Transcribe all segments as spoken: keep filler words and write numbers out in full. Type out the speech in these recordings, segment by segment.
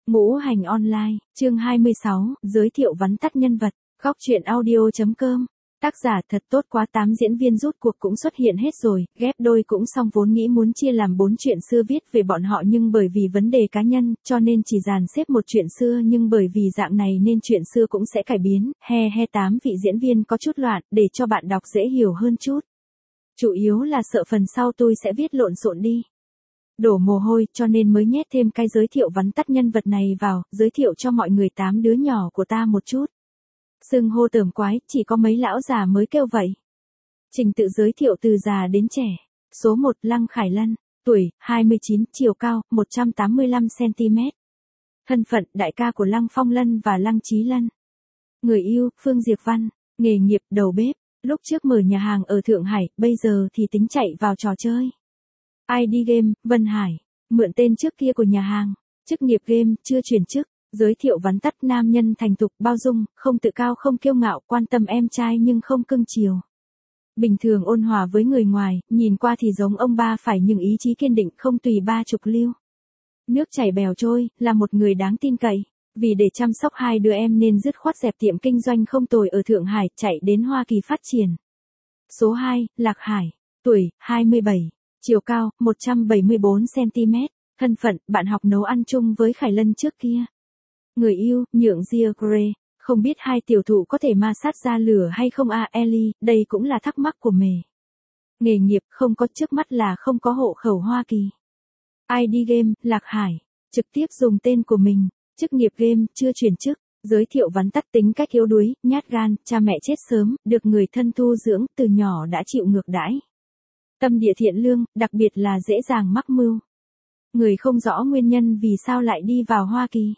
Ngũ hành online, chương hai mươi sáu, giới thiệu vắn tắt nhân vật, góc truyện audio.com. Tác giả thật tốt quá, tám diễn viên rút cuộc cũng xuất hiện hết rồi, ghép đôi cũng xong, vốn nghĩ muốn chia làm bốn chuyện xưa viết về bọn họ nhưng bởi vì vấn đề cá nhân, cho nên chỉ dàn xếp một chuyện xưa, nhưng bởi vì dạng này nên chuyện xưa cũng sẽ cải biến, he he tám vị diễn viên có chút loạn, để cho bạn đọc dễ hiểu hơn chút. Chủ yếu là sợ phần sau tôi sẽ viết lộn xộn đi. Đổ mồ hôi, cho nên mới nhét thêm cái giới thiệu vắn tắt nhân vật này vào, giới thiệu cho mọi người tám đứa nhỏ của ta một chút. Xưng hô tởm quái, chỉ có mấy lão già mới kêu vậy. Trình tự giới thiệu từ già đến trẻ. Số một, Lăng Khải Lân, tuổi, hai mươi chín, chiều cao, một trăm tám mươi lăm xăng ti mét. Thân phận, đại ca của Lăng Phong Lân và Lăng Chí Lân. Người yêu, Phương Diệp Văn, nghề nghiệp, đầu bếp, lúc trước mở nhà hàng ở Thượng Hải, bây giờ thì tính chạy vào trò chơi. i đê Game, Vân Hải, mượn tên trước kia của nhà hàng, chức nghiệp game, chưa chuyển chức. Giới thiệu vắn tắt, nam nhân thành thục, bao dung, không tự cao không kiêu ngạo, quan tâm em trai nhưng không cưng chiều. Bình thường ôn hòa với người ngoài, nhìn qua thì giống ông ba phải nhưng ý chí kiên định, không tùy ba chục lưu. Nước chảy bèo trôi, là một người đáng tin cậy. Vì để chăm sóc hai đứa em nên dứt khoát dẹp tiệm kinh doanh không tồi ở Thượng Hải, chạy đến Hoa Kỳ phát triển. Số hai, Lạc Hải, tuổi, hai mươi bảy, chiều cao, một trăm bảy mươi bốn xăng ti mét, thân phận, bạn học nấu ăn chung với Khải Lân trước kia. Người yêu, Nhượng Gia Gray, không biết hai tiểu thụ có thể ma sát ra lửa hay không à Ellie, đây cũng là thắc mắc của mề. Nghề nghiệp, không có, trước mắt là không có hộ khẩu Hoa Kỳ. i đê Game, Lạc Hải, trực tiếp dùng tên của mình, chức nghiệp game, chưa chuyển chức, giới thiệu vắn tắt, tính cách yếu đuối, nhát gan, cha mẹ chết sớm, được người thân thu dưỡng, từ nhỏ đã chịu ngược đãi. Tâm địa thiện lương, đặc biệt là dễ dàng mắc mưu. Người không rõ nguyên nhân vì sao lại đi vào Hoa Kỳ.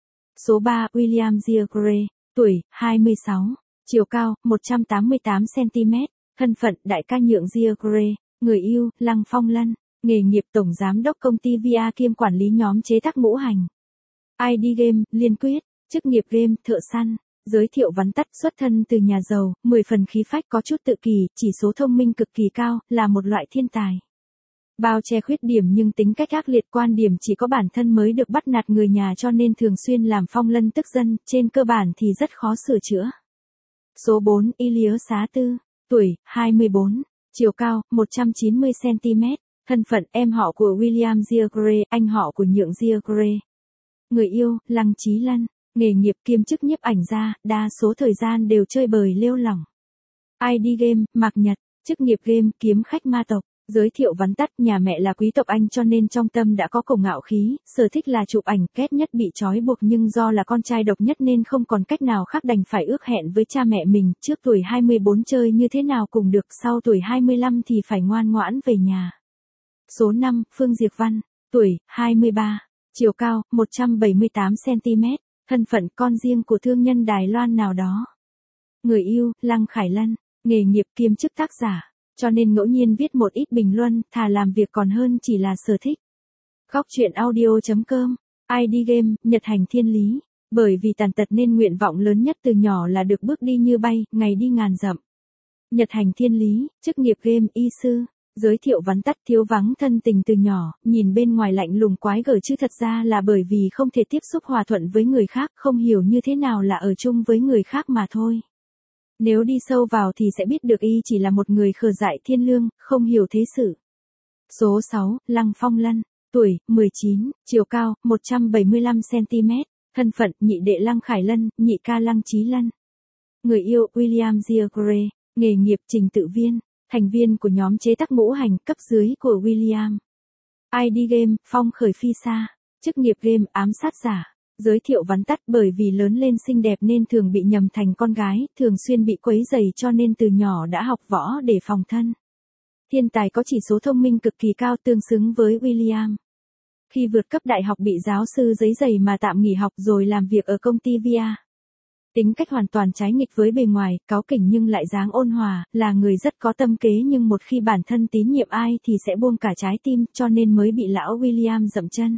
Số ba, William Gia Gray, tuổi, hai mươi sáu, chiều cao, một trăm tám mươi tám xăng ti mét, thân phận, đại ca Nhượng Gia Gray, người yêu, Lăng Phong Lân, nghề nghiệp, tổng giám đốc công ty vê a kiêm quản lý nhóm chế tác ngũ hành. i đê Game, Liên Quyết, chức nghiệp game, thợ săn, giới thiệu vắn tắt, xuất thân từ nhà giàu, mười phần khí phách, có chút tự kỷ, chỉ số thông minh cực kỳ cao, là một loại thiên tài. Bao che khuyết điểm nhưng tính cách ác liệt, quan điểm chỉ có bản thân mới được bắt nạt người nhà cho nên thường xuyên làm Phong Lân tức dân, trên cơ bản thì rất khó sửa chữa. Số bốn, Ilias Xá Tư, tuổi, hai mươi bốn, chiều cao, một trăm chín mươi xăng ti mét, thân phận, em họ của William Gia Gray, anh họ của Nhượng Gia Gray. Người yêu, Lăng Chí Lân, nghề nghiệp, kiêm chức nhiếp ảnh gia, đa số thời gian đều chơi bời lêu lỏng. i đê Game, Mạc Nhật, chức nghiệp game, kiếm khách ma tộc. Giới thiệu vắn tắt, nhà mẹ là quý tộc Anh cho nên trong tâm đã có cổ ngạo khí, sở thích là chụp ảnh, ghét nhất bị trói buộc nhưng do là con trai độc nhất nên không còn cách nào khác đành phải ước hẹn với cha mẹ mình, trước tuổi hai mươi bốn chơi như thế nào cùng được, sau tuổi hai mươi lăm thì phải ngoan ngoãn về nhà. Số năm, Phương Diệp Văn, tuổi, hai mươi ba, chiều cao, một trăm bảy mươi tám xăng ti mét, thân phận, con riêng của thương nhân Đài Loan nào đó. Người yêu, Lăng Khải Lân, nghề nghiệp, kiêm chức tác giả. Cho nên ngẫu nhiên viết một ít bình luận, thà làm việc còn hơn chỉ là sở thích. Góc truyện audio.com, i đê Game, Nhật Hành Thiên Lý, bởi vì tàn tật nên nguyện vọng lớn nhất từ nhỏ là được bước đi như bay, ngày đi ngàn dặm. Nhật Hành Thiên Lý, chức nghiệp game, y sư, giới thiệu vắn tắt, thiếu vắng thân tình từ nhỏ, nhìn bên ngoài lạnh lùng quái gở chứ thật ra là bởi vì không thể tiếp xúc hòa thuận với người khác, không hiểu như thế nào là ở chung với người khác mà thôi. Nếu đi sâu vào thì sẽ biết được y chỉ là một người khờ dại thiên lương, không hiểu thế sự. Số sáu, Lăng Phong Lân, tuổi, mười chín, chiều cao, một trăm bảy mươi lăm xăng ti mét, thân phận, nhị đệ Lăng Khải Lân, nhị ca Lăng Chí Lân. Người yêu, William Gia Gray, nghề nghiệp, trình tự viên, thành viên của nhóm chế tác ngũ hành, cấp dưới của William. i đê Game, Phong Khởi Phi Sa, chức nghiệp game, ám sát giả. Giới thiệu vắn tắt, bởi vì lớn lên xinh đẹp nên thường bị nhầm thành con gái, thường xuyên bị quấy rầy cho nên từ nhỏ đã học võ để phòng thân. Thiên tài, có chỉ số thông minh cực kỳ cao, tương xứng với William. Khi vượt cấp đại học bị giáo sư giấy giày mà tạm nghỉ học rồi làm việc ở công ty vê a. Tính cách hoàn toàn trái nghịch với bề ngoài, cáu kỉnh nhưng lại dáng ôn hòa, là người rất có tâm kế nhưng một khi bản thân tín nhiệm ai thì sẽ buông cả trái tim, cho nên mới bị lão William dậm chân.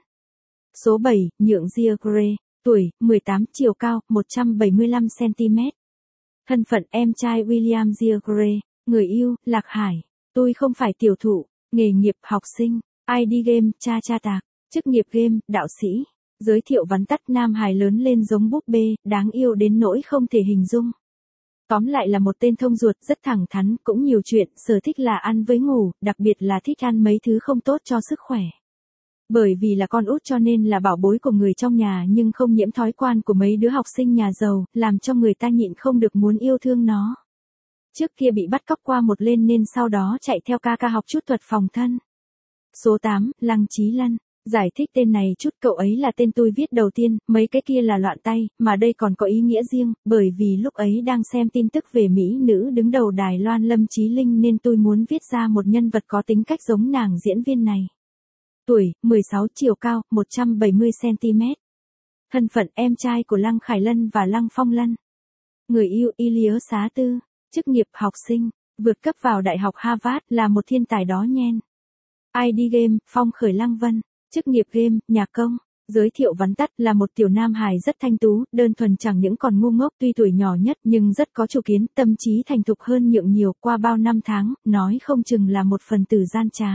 Số bảy, Nhượng Gia Gray, tuổi, mười tám, chiều cao, một trăm bảy mươi lăm xăng ti mét. Thân phận, em trai William Gia Gray, người yêu, Lạc Hải, tôi không phải tiểu thụ, nghề nghiệp, học sinh, i đê Game, cha cha tạc, chức nghiệp game, đạo sĩ, Giới thiệu vắn tắt nam hài lớn lên giống búp bê, đáng yêu đến nỗi không thể hình dung. Tóm lại là một tên thông ruột, rất thẳng thắn, cũng nhiều chuyện, sở thích là ăn với ngủ, đặc biệt là thích ăn mấy thứ không tốt cho sức khỏe. Bởi vì là con út cho nên là bảo bối của người trong nhà nhưng không nhiễm thói quan của mấy đứa học sinh nhà giàu, làm cho người ta nhịn không được muốn yêu thương nó. Trước kia bị bắt cóc qua một lên nên sau đó chạy theo ca ca học chút thuật phòng thân. Số tám, Lăng Chí Lân. Giải thích tên này chút, cậu ấy là tên tôi viết đầu tiên, mấy cái kia là loạn tay, mà đây còn có ý nghĩa riêng, bởi vì lúc ấy đang xem tin tức về Mỹ nữ đứng đầu Đài Loan Lâm Chí Linh nên tôi muốn viết ra một nhân vật có tính cách giống nàng diễn viên này. Tuổi, mười sáu, chiều cao, một trăm bảy mươi xăng ti mét. Thân phận em trai của Lăng Khải Lân và Lăng Phong Lân. Người yêu Iliớ Xá Tư. Chức nghiệp học sinh, vượt cấp vào Đại học Harvard, là một thiên tài đó nhen. i đê game, Phong Khởi Lăng Vân. Chức nghiệp game, nhạc công. Giới thiệu vắn tắt là một tiểu nam hài rất thanh tú, đơn thuần chẳng những còn ngu ngốc, tuy tuổi nhỏ nhất nhưng rất có chủ kiến, tâm trí thành thục hơn Nhượng nhiều, qua bao năm tháng, nói không chừng là một phần tử gian trá.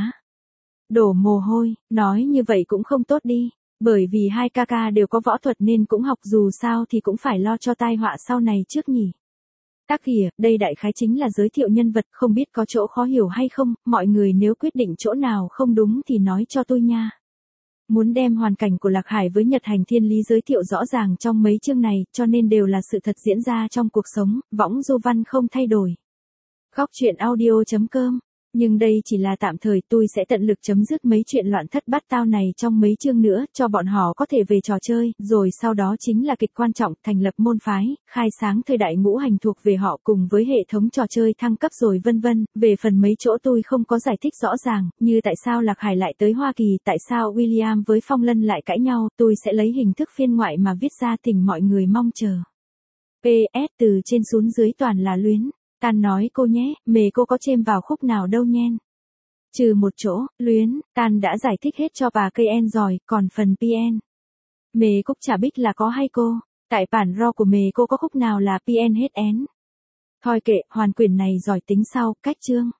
Đổ mồ hôi, nói như vậy cũng không tốt đi, bởi vì hai ca ca đều có võ thuật nên cũng học, dù sao thì cũng phải lo cho tai họa sau này trước nhỉ. Tác kìa, đây đại khái chính là giới thiệu nhân vật, không biết có chỗ khó hiểu hay không, mọi người nếu quyết định chỗ nào không đúng thì nói cho tôi nha. Muốn đem hoàn cảnh của Lạc Hải với Nhật Hành Thiên Lý giới thiệu rõ ràng trong mấy chương này, cho nên đều là sự thật diễn ra trong cuộc sống, võng du văn không thay đổi. Góc truyện audio chấm com. Nhưng đây chỉ là tạm thời, tôi sẽ tận lực chấm dứt mấy chuyện loạn thất bát tao này trong mấy chương nữa, cho bọn họ có thể về trò chơi, rồi sau đó chính là kịch quan trọng, thành lập môn phái, khai sáng thời đại ngũ hành thuộc về họ cùng với hệ thống trò chơi thăng cấp rồi vân vân. Về phần mấy chỗ tôi không có giải thích rõ ràng, như tại sao Lạc Hải lại tới Hoa Kỳ, tại sao William với Phong Lân lại cãi nhau, tôi sẽ lấy hình thức phiên ngoại mà viết ra, tình mọi người mong chờ. pê ét từ trên xuống dưới toàn là luyến. Tan nói cô nhé, mề cô có chêm vào khúc nào đâu nhen. Trừ một chỗ, luyến, Tan đã giải thích hết cho bà cây en rồi, còn phần pê en. Mề cúc chả bích là có hay cô, tại bản ro của mề cô có khúc nào là pê en hết én. Thôi kệ, hoàn quyển này giỏi tính sau, cách chương.